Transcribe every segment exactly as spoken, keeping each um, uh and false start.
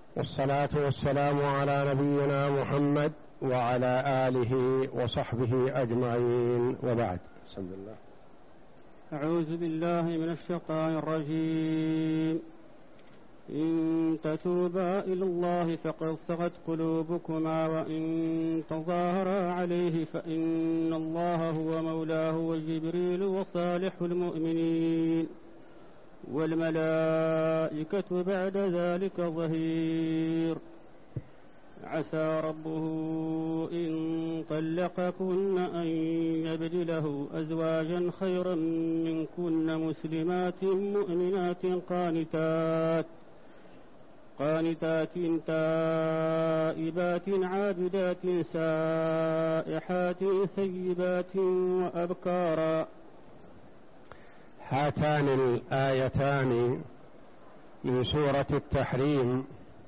والصلاة والسلام على نبينا محمد وعلى آله وصحبه أجمعين، وبعد. بسم الله. أعوذ بالله من الشيطان الرجيم. إن تتوبا إلى الله فقد صغت قلوبكما، وإن تظاهرا عليه فإن الله هو مولاه وجبريل وصالح المؤمنين والملائكة بعد ذلك ظهير. عسى ربه إن طلقكن أن يبدله أزواجا خيرا منكن مسلمات مؤمنات قانتات قانتات تائبات عابدات سائحات ثيبات وأبكارا. هاتان الآيتان من سورة التحريم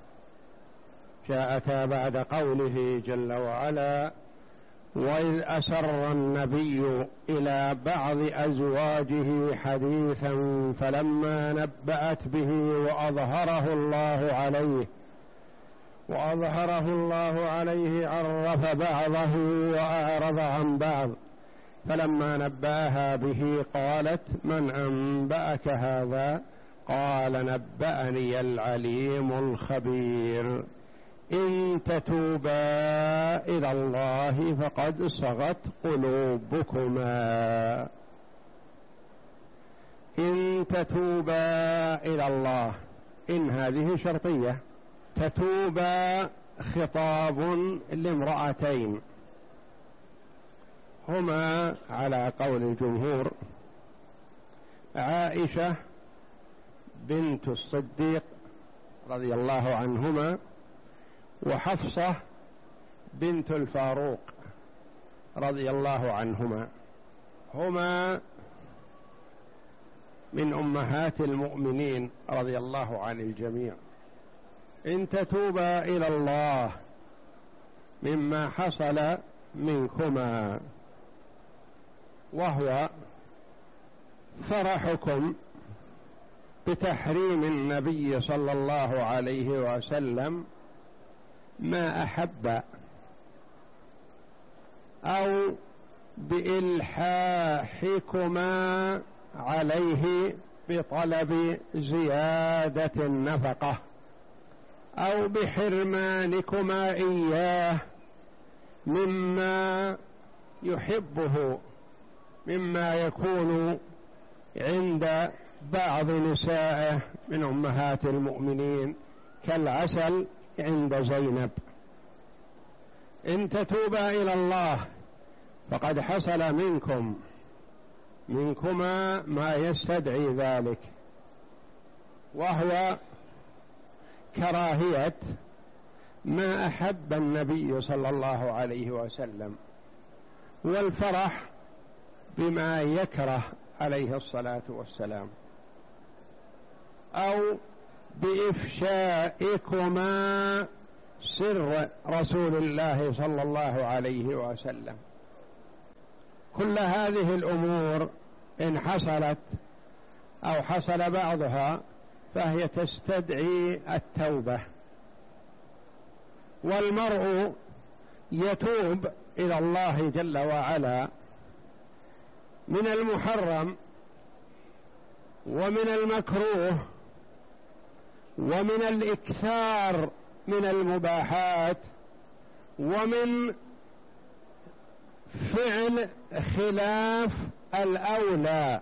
جاءتا بعد قوله جل وعلا: وإذ أسر النبي إلى بعض أزواجه حديثا فلما نبأت به وأظهره الله عليه وأظهره الله عليه عرف بعضه وأعرض عن بعض، فلما نبأها به قالت: من أنبأك هذا؟ قال: نبأني العليم الخبير. إن تتوبا إلى الله فقد صغت قلوبكما. إن تتوبا إلى الله، إن هذه شرطية، تتوبا خطاب لامرأتين هما على قول الجمهور عائشة بنت الصديق رضي الله عنهما وحفصة بنت الفاروق رضي الله عنهما، هما من أمهات المؤمنين رضي الله عن الجميع. إن تتوبا إلى الله مما حصل منكما، وهو فرحكم بتحريم النبي صلى الله عليه وسلم ما أحب، أو بإلحاحكما عليه بطلب زيادة النفقة، أو بحرمانكما إياه مما يحبه مما يكون عند بعض نسائه من أمهات المؤمنين كالعسل عند زينب. إن تتوبا إلى الله فقد حصل منكم منكما ما يستدعي ذلك، وهو كراهية ما أحب النبي صلى الله عليه وسلم، والفرح بما يكره عليه الصلاة والسلام، أو بإفشائكما سر رسول الله صلى الله عليه وسلم. كل هذه الأمور إن حصلت أو حصل بعضها فهي تستدعي التوبة، والمرء يتوب إلى الله جل وعلا من المحرم ومن المكروه ومن الإكثار من المباحات ومن فعل خلاف الأولى.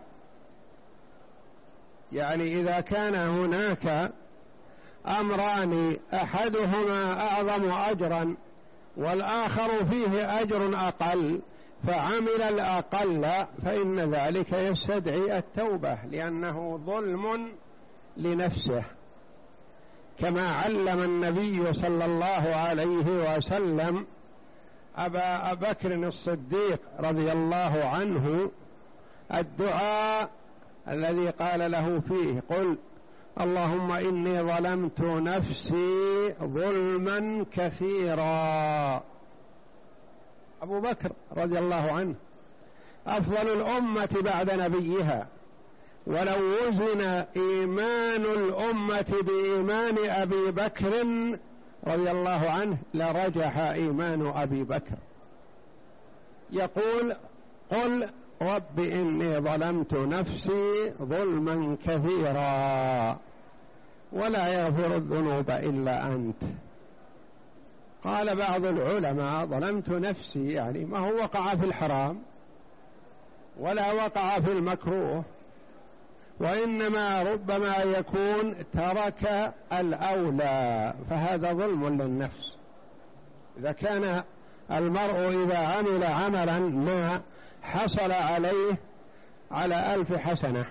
يعني إذا كان هناك أمران أحدهما أعظم أجرا والآخر فيه أجر أقل فعمل الأقل، فإن ذلك يستدعي التوبة، لأنه ظلم لنفسه، كما علم النبي صلى الله عليه وسلم أبا بكر الصديق رضي الله عنه الدعاء الذي قال له فيه: قل اللهم إني ظلمت نفسي ظلما كثيرا. أبو بكر رضي الله عنه أفضل الأمة بعد نبيها، ولو وزن إيمان الأمة بإيمان أبي بكر رضي الله عنه لرجح إيمان أبي بكر. يقول: قل رب إني ظلمت نفسي ظلما كثيرا ولا يغفر الذنوب إلا أنت. قال بعض العلماء: ظلمت نفسي يعني ما هو وقع في الحرام ولا وقع في المكروه، وإنما ربما يكون ترك الأولى، فهذا ظلم للنفس. إذا كان المرء إذا عمل عملا ما حصل عليه على ألف حسنة،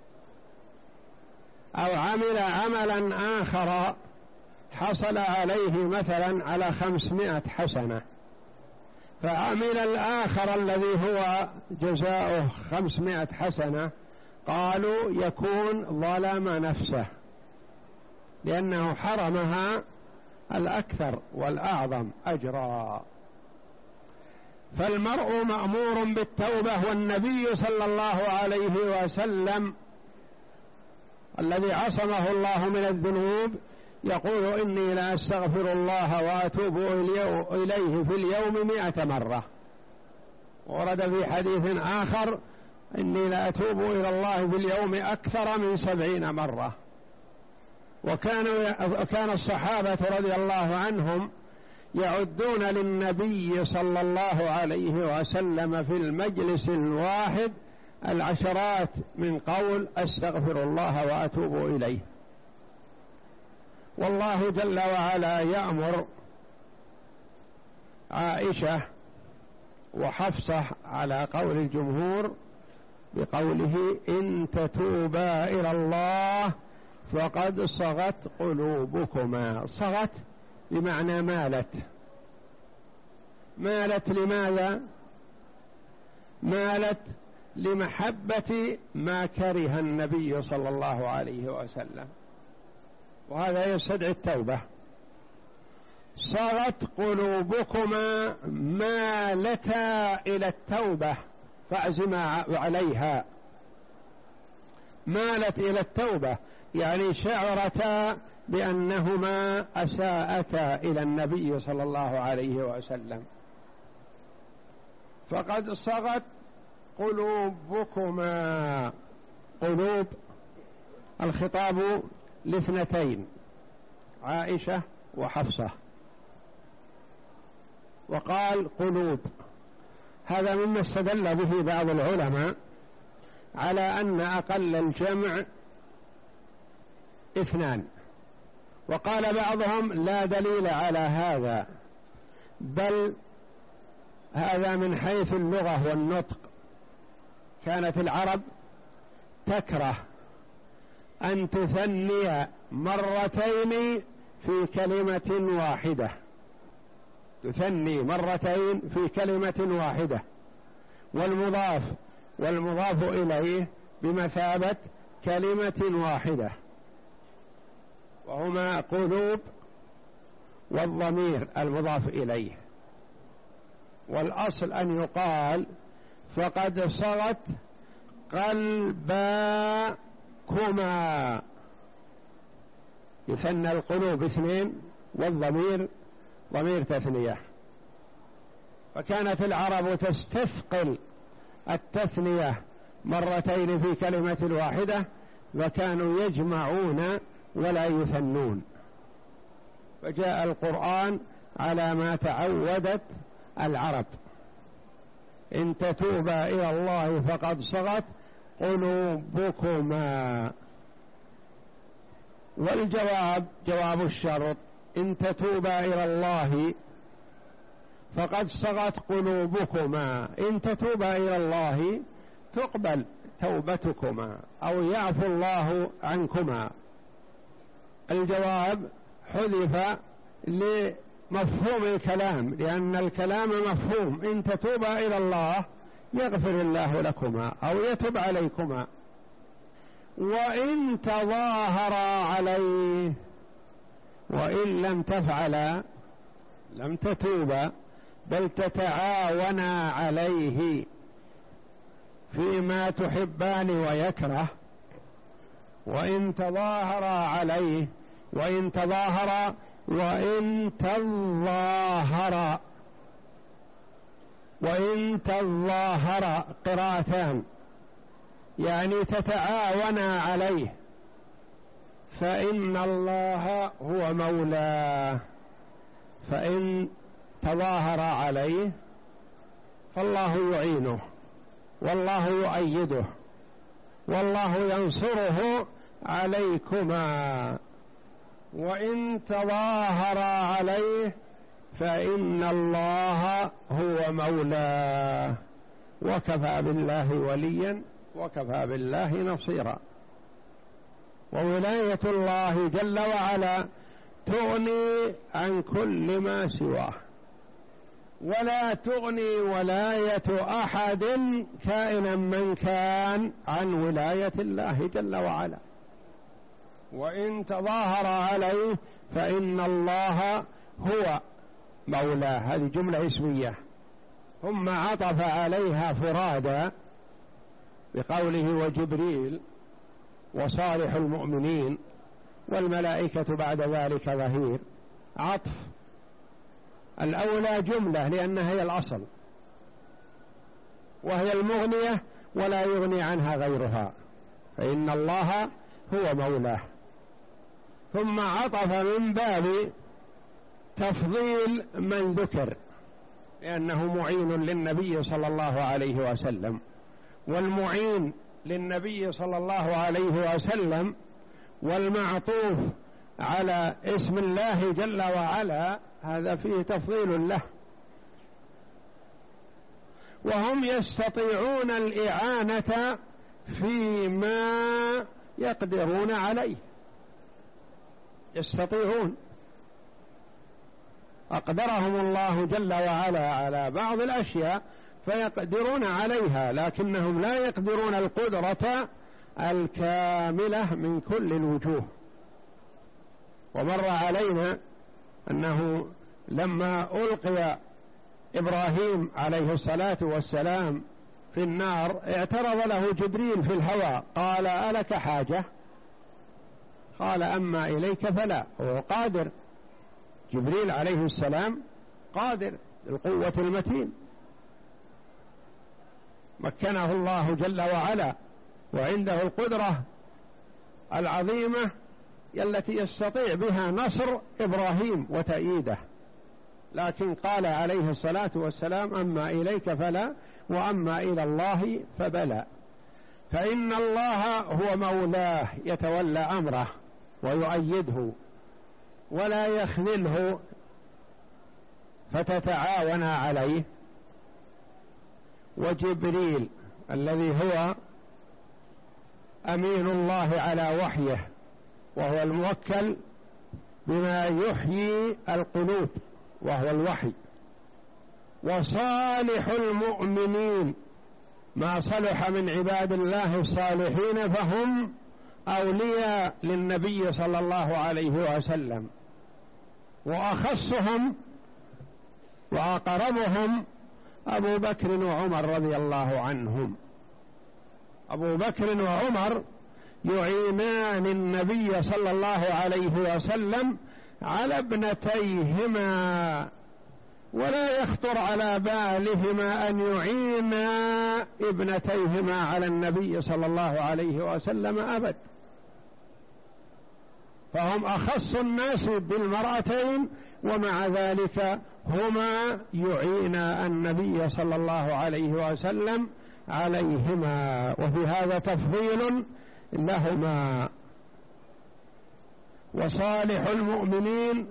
أو عمل عملا آخر حصل عليه مثلا على خمسمائة حسنة، فعمل الآخر الذي هو جزاؤه خمسمائة حسنة، قالوا يكون ظلم نفسه لأنه حرمها الأكثر والأعظم أجرا. فالمرء مأمور بالتوبة، والنبي صلى الله عليه وسلم الذي عصمه الله من الذنوب يقول: إني لا أستغفر الله وأتوب إليه في اليوم مئة مرة. ورد في حديث آخر: إني لا أتوب إلى الله في اليوم أكثر من سبعين مرة. وكانوا كان الصحابة رضي الله عنهم يعدون للنبي صلى الله عليه وسلم في المجلس الواحد العشرات من قول أستغفر الله وأتوب إليه. والله جل وعلا يأمر عائشة وحفصة على قول الجمهور بقوله: إن تتوبا إلى الله فقد صغت قلوبكما. صغت بمعنى مالت. مالت لماذا؟ مالت لمحبة ما كره النبي صلى الله عليه وسلم، وهذا يستدعي التوبة. صغت قلوبكما مالتا إلى التوبة فأعزما عليها. مالت إلى التوبة يعني شعرتا بأنهما أساءتا إلى النبي صلى الله عليه وسلم. فقد صغت قلوبكما. قلوب الخطاب لاثنتين، عائشة وحفصة، وقال قلوب. هذا مما استدل به بعض العلماء على أن أقل الجمع اثنان، وقال بعضهم لا دليل على هذا، بل هذا من حيث اللغة والنطق. كانت العرب تكره أن تثني مرتين في كلمة واحدة، تثني مرتين في كلمة واحدة، والمضاف والمضاف إليه بمثابة كلمة واحدة، وهما قلوب والضمير المضاف إليه. والأصل أن يقال فقد صغت قلباكما، يثنى القلوب اثنين والضمير ضمير تثنية. فكانت العرب تستثقل التثنية مرتين في كلمة واحدة، وكانوا يجمعون ولا يثنون. فجاء القرآن على ما تعودت العرب: إن تتوبا إلى الله فقد صغت قلوبكما. والجواب جواب الشرط: إن تتوبا إلى الله فقد صغت قلوبكما. إن تتوبا إلى الله تقبل توبتكما أو يعفو الله عنكما. الجواب حذف لمفهوم الكلام، لأن الكلام مفهوم: إن تتوبا إلى الله يغفر الله لكما أو يتوب عليكما. وإن تظاهرا عليه، وإن لم تفعلا لم تتوبا بل تتعاونا عليه فيما تحبان ويكره، وإن تظاهر عليه، وإن تظاهر وإن تظاهر وإن تظاهر قراءتان، يعني تتعاونا عليه، فإن الله هو مولاه. فإن تظاهر عليه فالله يعينه والله يؤيده والله ينصره عليكما. وإن تظاهر عليه فإن الله هو مولاه، وكفى بالله وليا وكفى بالله نصيرا. وولاية الله جل وعلا تغني عن كل ما سواه، ولا تغني ولاية أحد كائنا من كان عن ولاية الله جل وعلا. وإن تظاهر عليه فإن الله هو مولاه، هذه جملة اسمية، ثم عطف عليها فرادا بقوله وجبريل وصالح المؤمنين والملائكة بعد ذلك ظهير. عطف الأولى جملة لأنها هي الأصل وهي المغنية ولا يغني عنها غيرها، فإن الله هو مولاه. ثم عطف من باب تفضيل من ذكر لأنه معين للنبي صلى الله عليه وسلم، والمعين للنبي صلى الله عليه وسلم والمعطوف على اسم الله جل وعلا هذا فيه تفضيل له. وهم يستطيعون الإعانة فيما يقدرون عليه، يستطيعون، أقدرهم الله جل وعلا على بعض الأشياء فيقدرون عليها، لكنهم لا يقدرون القدرة الكاملة من كل الوجوه. ومر علينا أنه لما ألقي إبراهيم عليه الصلاة والسلام في النار اعترض له جبريل في الهواء قال ألك حاجة؟ قال أما إليك فلا. هو قادر، جبريل عليه السلام قادر القوة المتين، مكنه الله جل وعلا وعنده القدرة العظيمة التي يستطيع بها نصر إبراهيم وتأييده، لكن قال عليه الصلاة والسلام أما إليك فلا وأما إلى الله فبلى. فإن الله هو مولاه يتولى أمره ويؤيده ولا يخذله فتتعاون عليه. وجبريل الذي هو أمين الله على وحيه وهو الموكل بما يحيي القلوب وهو الوحي. وصالح المؤمنين ما صلح من عباد الله الصالحين فهم أولياء للنبي صلى الله عليه وسلم، وأخصهم وأقربهم أبو بكر وعمر رضي الله عنهم. أبو بكر وعمر يعينان النبي صلى الله عليه وسلم على ابنتيهما، ولا يخطر على بالهما أن يعينا ابنتيهما على النبي صلى الله عليه وسلم أبد، فهم أخص الناس بالمرأتين ومع ذلك هما يعينا النبي صلى الله عليه وسلم عليهما، وفي هذا تفضيل لهما. وصالح المؤمنين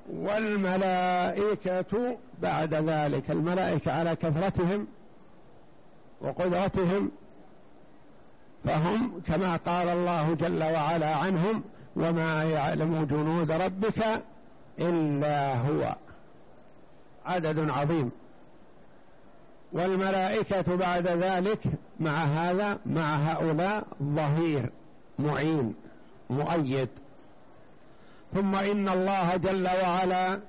والملائكة بعد ذلك، الملائكة على كثرتهم وقدرتهم فهم كما قال الله جل وعلا عنهم وما يعلم جنود ربك إلا هو، عدد عظيم. والملائكة بعد ذلك مع هذا مع هؤلاء ظهير معين مؤيد. ثم إن الله جل وعلا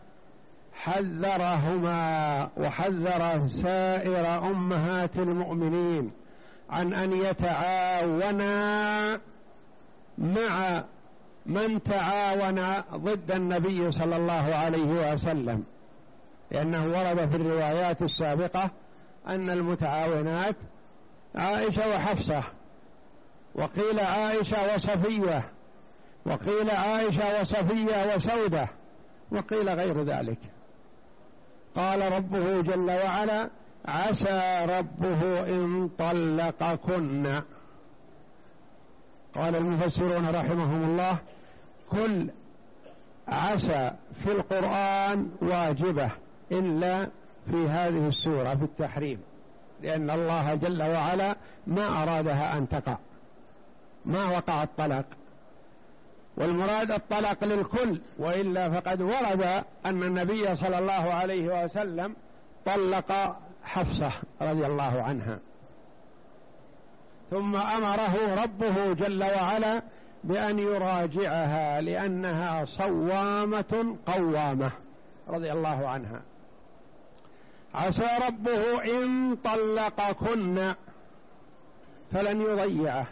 حذرهما وحذر سائر أمهات المؤمنين عن أن يتعاونا مع من تعاون ضد النبي صلى الله عليه وسلم، لأنه ورد في الروايات السابقة أن المتعاونات عائشة وحفصة، وقيل عائشة وصفية، وقيل عائشة وصفية وسودة، وقيل غير ذلك. قال ربه جل وعلا: عسى ربه إن طلقكن. قال المفسرون رحمهم الله: كل عسى في القرآن واجبة إلا في هذه السورة في التحريم، لأن الله جل وعلا ما أرادها أن تقع، ما وقع الطلاق، والمراد الطلاق للكل، وإلا فقد ورد أن النبي صلى الله عليه وسلم طلق حفصة رضي الله عنها، ثم أمره ربه جل وعلا بأن يراجعها لأنها صوامة قوامة رضي الله عنها. عسى ربه إن طلقكن فلن يضيعه،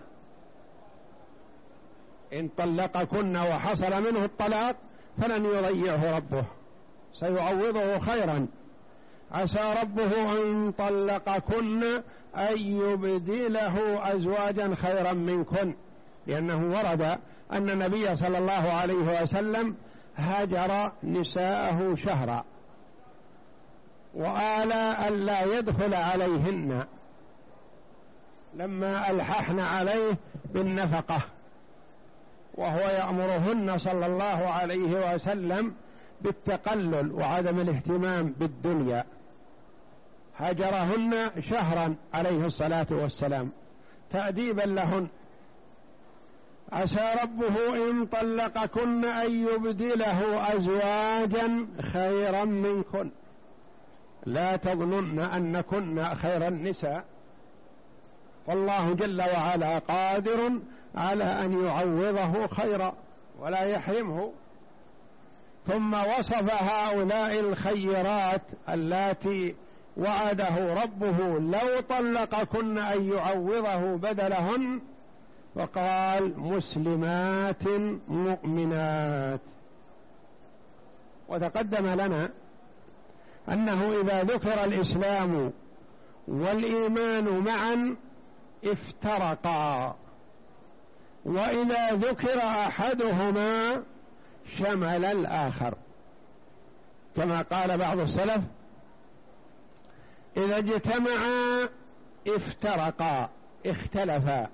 إن طلقكن وحصل منه الطلاق فلن يضيعه ربه، سيعوضه خيرا. عسى ربه إن طلقكن أن يبدله أزواجا خيرا منكن، لأنه ورد أن النبي صلى الله عليه وسلم هاجر نساءه شهرا وآلى ألا يدخل عليهن لما ألححن عليه بالنفقة، وهو يأمرهن صلى الله عليه وسلم بالتقلل وعدم الاهتمام بالدنيا، هجرهن شهرا عليه الصلاة والسلام تأديبا لهن. عسى ربه إن طلقكن أن يبدله أزواجا خيرا منكن، لا تظنن أنكن خير النساء، فالله جل وعلا قادر على أن يعوضه خيرا ولا يحرمه. ثم وصف هؤلاء الخيرات اللاتي وعده ربه لو طلقكن أن يعوضه بدلهن، وقال: مسلمات مؤمنات. وتقدم لنا أنه إذا ذكر الإسلام والإيمان معا افترقا، وإذا ذكر أحدهما شمل الآخر، كما قال بعض السلف: إذا اجتمعا افترقا اختلفا،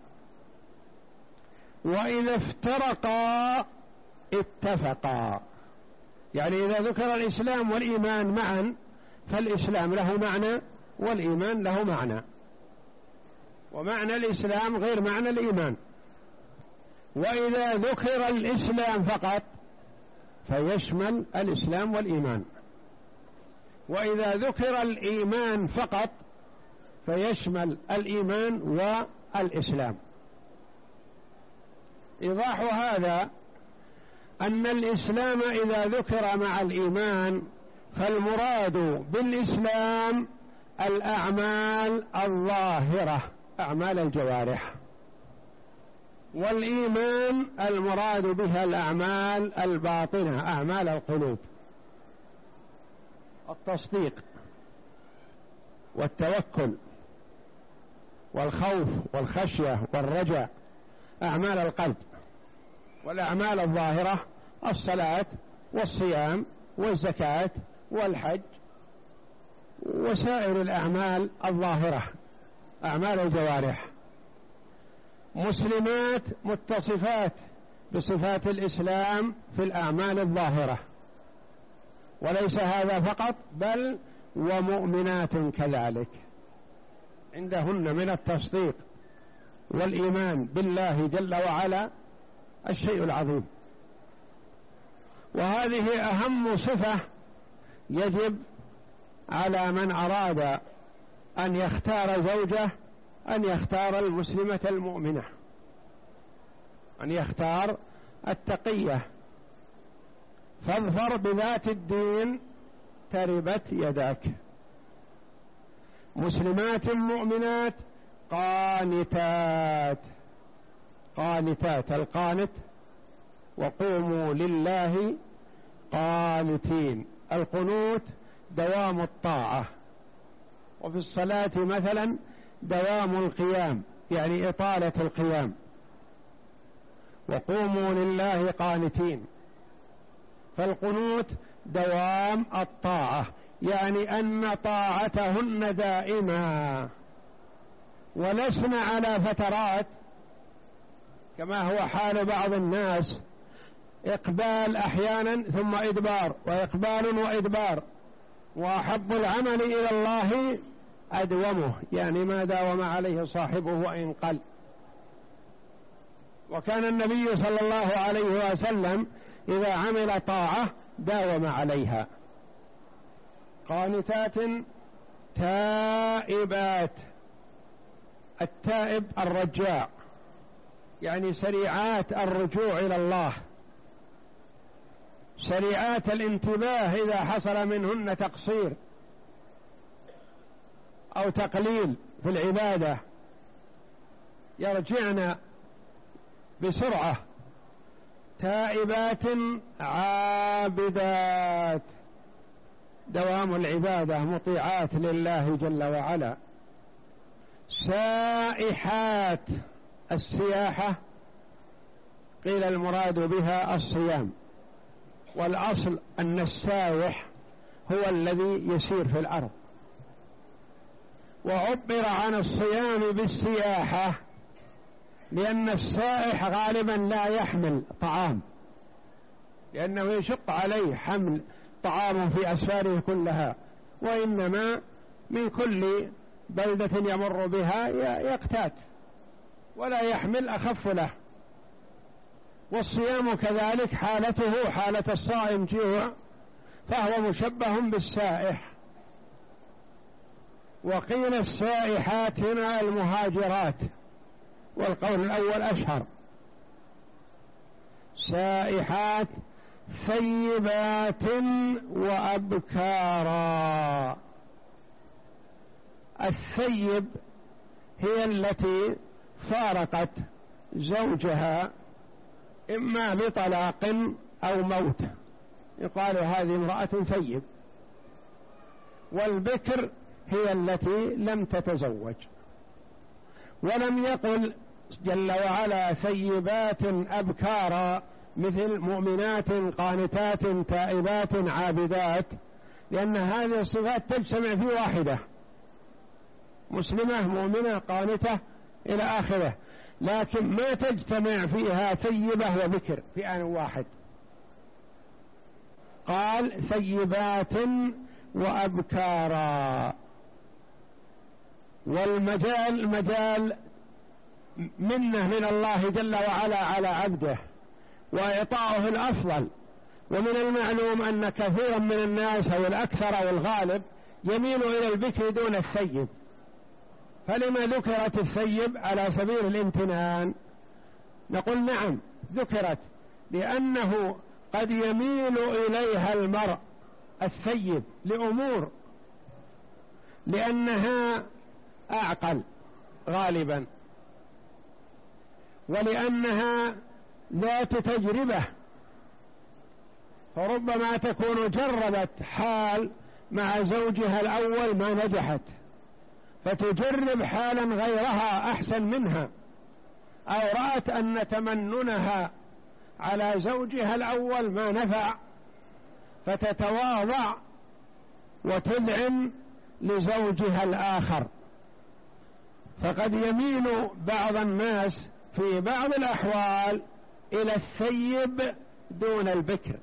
وإذا افترقا اتفقا. يعني إذا ذكر الإسلام والإيمان معا فالإسلام له معنى والإيمان له معنى، ومعنى الإسلام غير معنى الإيمان. وإذا ذكر الإسلام فقط فيشمل الإسلام والإيمان، وإذا ذكر الإيمان فقط فيشمل الإيمان والإسلام. إيضاح هذا أن الإسلام إذا ذكر مع الإيمان فالمراد بالإسلام الأعمال الظاهرة، أعمال الجوارح، والإيمان المراد بها الأعمال الباطنة، أعمال القلوب، التصديق والتوكل والخوف والخشية والرجاء، أعمال القلب. والأعمال الظاهرة الصلاة والصيام والزكاة والحج وسائر الأعمال الظاهرة، أعمال الجوارح. مسلمات متصفات بصفات الإسلام في الأعمال الظاهرة، وليس هذا فقط بل ومؤمنات كذلك، عندهن من التصديق والإيمان بالله جل وعلا الشيء العظيم. وهذه أهم صفة يجب على من أراد أن يختار زوجة أن يختار المسلمة المؤمنة، أن يختار التقية. فاظفر بذات الدين تربت يداك. مسلمات مؤمنات قانتات، قانتات، القانت وقوموا لله قانتين. القنوت دوام الطاعة، وفي الصلاة مثلا دوام القيام يعني إطالة القيام. وقوموا لله قانتين، فالقنوت دوام الطاعة يعني أن طاعتهن دائما، ولسنا على فترات كما هو حال بعض الناس، إقبال أحيانا ثم إدبار، وإقبال وإدبار، وأحب العمل إلى الله أدومه يعني ما داوم عليه صاحبه وإن قل. وكان النبي صلى الله عليه وسلم إذا عمل طاعة داوم عليها. قانتات تائبات، التائب الرجاع يعني سريعات الرجوع إلى الله، سريعات الانتباه إذا حصل منهن تقصير أو تقليل في العبادة يرجعن بسرعة. تائبات عابدات، دوام العبادة، مطيعات لله جل وعلا. سائحات، السياحة قيل المراد بها الصيام، والأصل أن السائح هو الذي يسير في الأرض، وعبر عن الصيام بالسياحة لأن السائح غالبا لا يحمل طعام، لأنه يشق عليه حمل طعام في أسفاره كلها، وإنما من كل بلدة يمر بها يقتات ولا يحمل أخف له. والصيام كذلك حالته حالة الصائم جوع، فهو مشبه بالسائح. وقيل السائحات هنا المهاجرات، والقول الأول أشهر. سائحات ثيبات وأبكارا. الثيب هي التي فارقت زوجها إما بطلاق أو موت، يقال هذه امرأة ثيب. والبكر هي التي لم تتزوج. ولم يقل جل وعلا ثيبات أبكارا مثل مؤمنات قانتات تائبات عابدات، لأن هذه الصفات تجتمع في واحدة، مسلمة مؤمنة قانتة إلى آخره، لكن ما تجتمع فيها ثيبة وبكر في آن واحد. قال ثيبات وأبكارا. والمجال مجال منه من الله جل وعلا على عبده وإعطاؤه الأفضل. ومن المعلوم أن كثيرا من الناس أو الأكثر أو الغالب يميل إلى البكر دون الثيب. فلما ذكرت الثيب على سبيل الامتنان؟ نقول نعم ذكرت، لأنه قد يميل إليها المرء الثيب لأمور، لأنها أعقل غالبا، ولأنها ذات تجربة، فربما تكون جربت حال مع زوجها الأول ما نجحت، فتجرب حالا غيرها أحسن منها، أو رأت أن تمننها على زوجها الأول ما نفع، فتتواضع وتذعن لزوجها الآخر. فقد يميل بعض الناس في بعض الأحوال إلى الثيب دون البكر،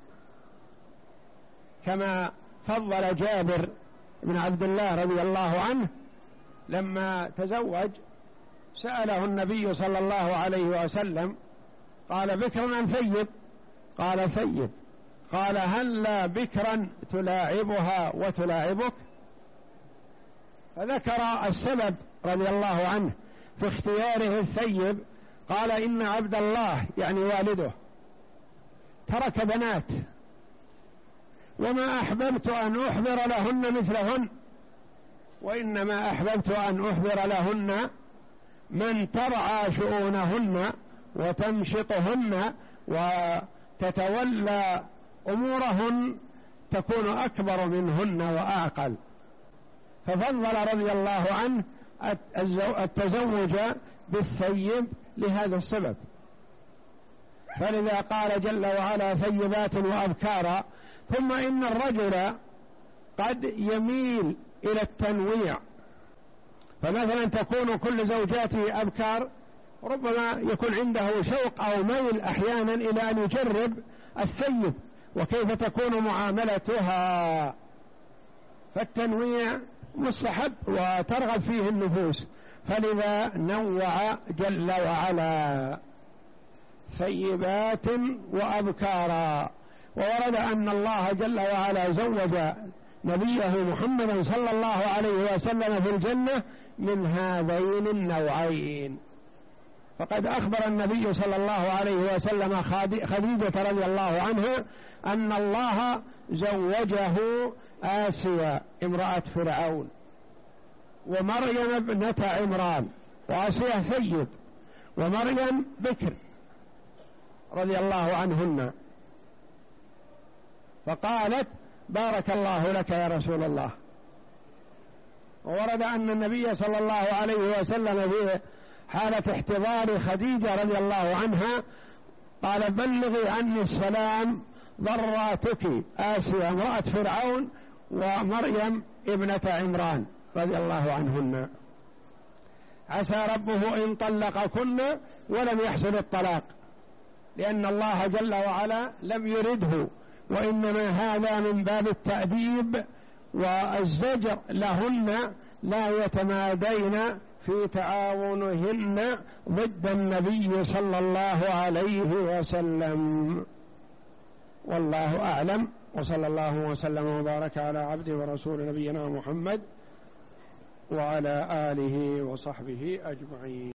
كما فضل جابر بن عبد الله رضي الله عنه لما تزوج سأله النبي صلى الله عليه وسلم قال بكرا أم ثيب؟ قال ثيب. قال هلا بكرا تلاعبها وتلاعبك؟ فذكر السبب رضي الله عنه في اختياره الثيب. قال إن عبد الله يعني والده ترك بنات، وما أحببت أن أحضر لهن مثلهن، وإنما أحببت أن أحضر لهن من ترعى شؤونهن وتمشطهن وتتولى أمورهن تكون أكبر منهن وأعقل. ففضل رضي الله عنه التزوج بالثيب لهذا السبب. فلذا قال جل وعلا ثيبات وأبكارا. ثم إن الرجل قد يميل إلى التنويع، فمثلا تكون كل زوجاته أبكار، ربما يكون عنده شوق أو ميل أحيانا إلى أن يجرب الثيب وكيف تكون معاملتها، فالتنويع مستحب وترغب فيه النفوس، فلذا نوع جل وعلا ثيبات وأبكارا. وورد أن الله جل وعلا زوج نبيه محمد صلى الله عليه وسلم في الجنة من هذين النوعين. فقد أخبر النبي صلى الله عليه وسلم خديجة رضي الله عنها أن الله زوجه آسيا امرأة فرعون ومريم ابنة عمران، وآسيا ثيب ومريم بكر رضي الله عنهن، فقالت بارك الله لك يا رسول الله. وورد أن النبي صلى الله عليه وسلم في حالة احتضار خديجة رضي الله عنها قال بلغي عني السلام ضراتك آسيا امرأة فرعون ومريم ابنة عمران رضي الله عنهن، عسى ربه إن طلقكن ولم يحصل الطلاق، لأن الله جل وعلا لم يرده، وإنما هذا من باب التأديب والزجر لهن لا يتمادين في تعاونهن ضد النبي صلى الله عليه وسلم. والله أعلم، وصلى الله وسلم وبارك على عبده ورسول نبينا محمد وعلى آله وصحبه أجمعين.